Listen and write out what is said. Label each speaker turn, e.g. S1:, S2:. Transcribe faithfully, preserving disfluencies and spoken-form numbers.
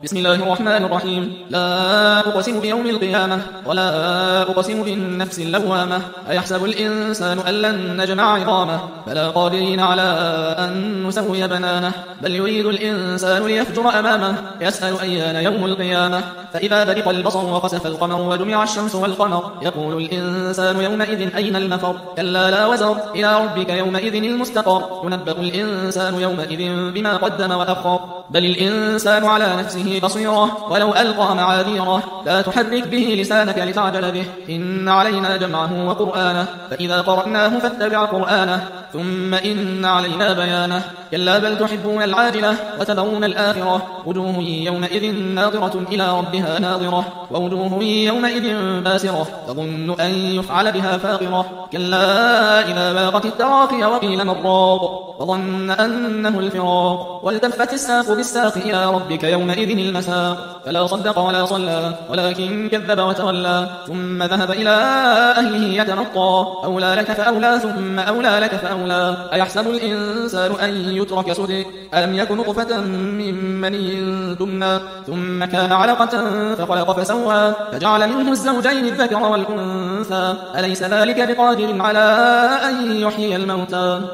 S1: بسم الله الرحمن الرحيم. لا أقسم بيوم القيامة ولا أقسم بالنفس اللوامة. أيحسب الإنسان أن لن نجمع عظامه بلى قادرين على أن نسوي بنانه بل يريد الإنسان ليفجر أمامه يسأل أيان يوم القيامة فإذا برق البصر وخسف القمر وجمع الشمس والقمر يقول الإنسان يومئذ أين المفر كلا لا وزر إلى ربك يومئذ المستقر ينبأ الإنسان يومئذ بما قدم وأخر بل الإنسان على نفسه بصيرة ولو ألقى معاذيره لا تحرك به لسانك لتعجل به إن علينا جمعه وقرآنه فإذا قرأناه فاتبع قرآنه ثم إن علينا بيانه كلا بل تحبون العاجلة وتذرون الآخرة وجوه يومئذ ناظرة إلى ربها ناظرة ووجوه يومئذ باسرة تظن أن يفعل بها فاقرة كلا إذا باقت التراقي وقيل من راق وظن أنه الفراق والتفت الساق بالساق إلى ربك يومئذ المساق فلا صدق ولا صلى ولكن كذب وتولى ثم ذهب إلى أهله يتمطى أولى لك فأولى ثم أولى لك فأولى أيحسب الإنسان أن يترك سدى ألم يكن نطفة من مني تمنى ثم كان علقة فخلق فسوى فجعل منه الزوجين الذكر والأنثى أليس ذلك بقادر على أن يحيي الموتى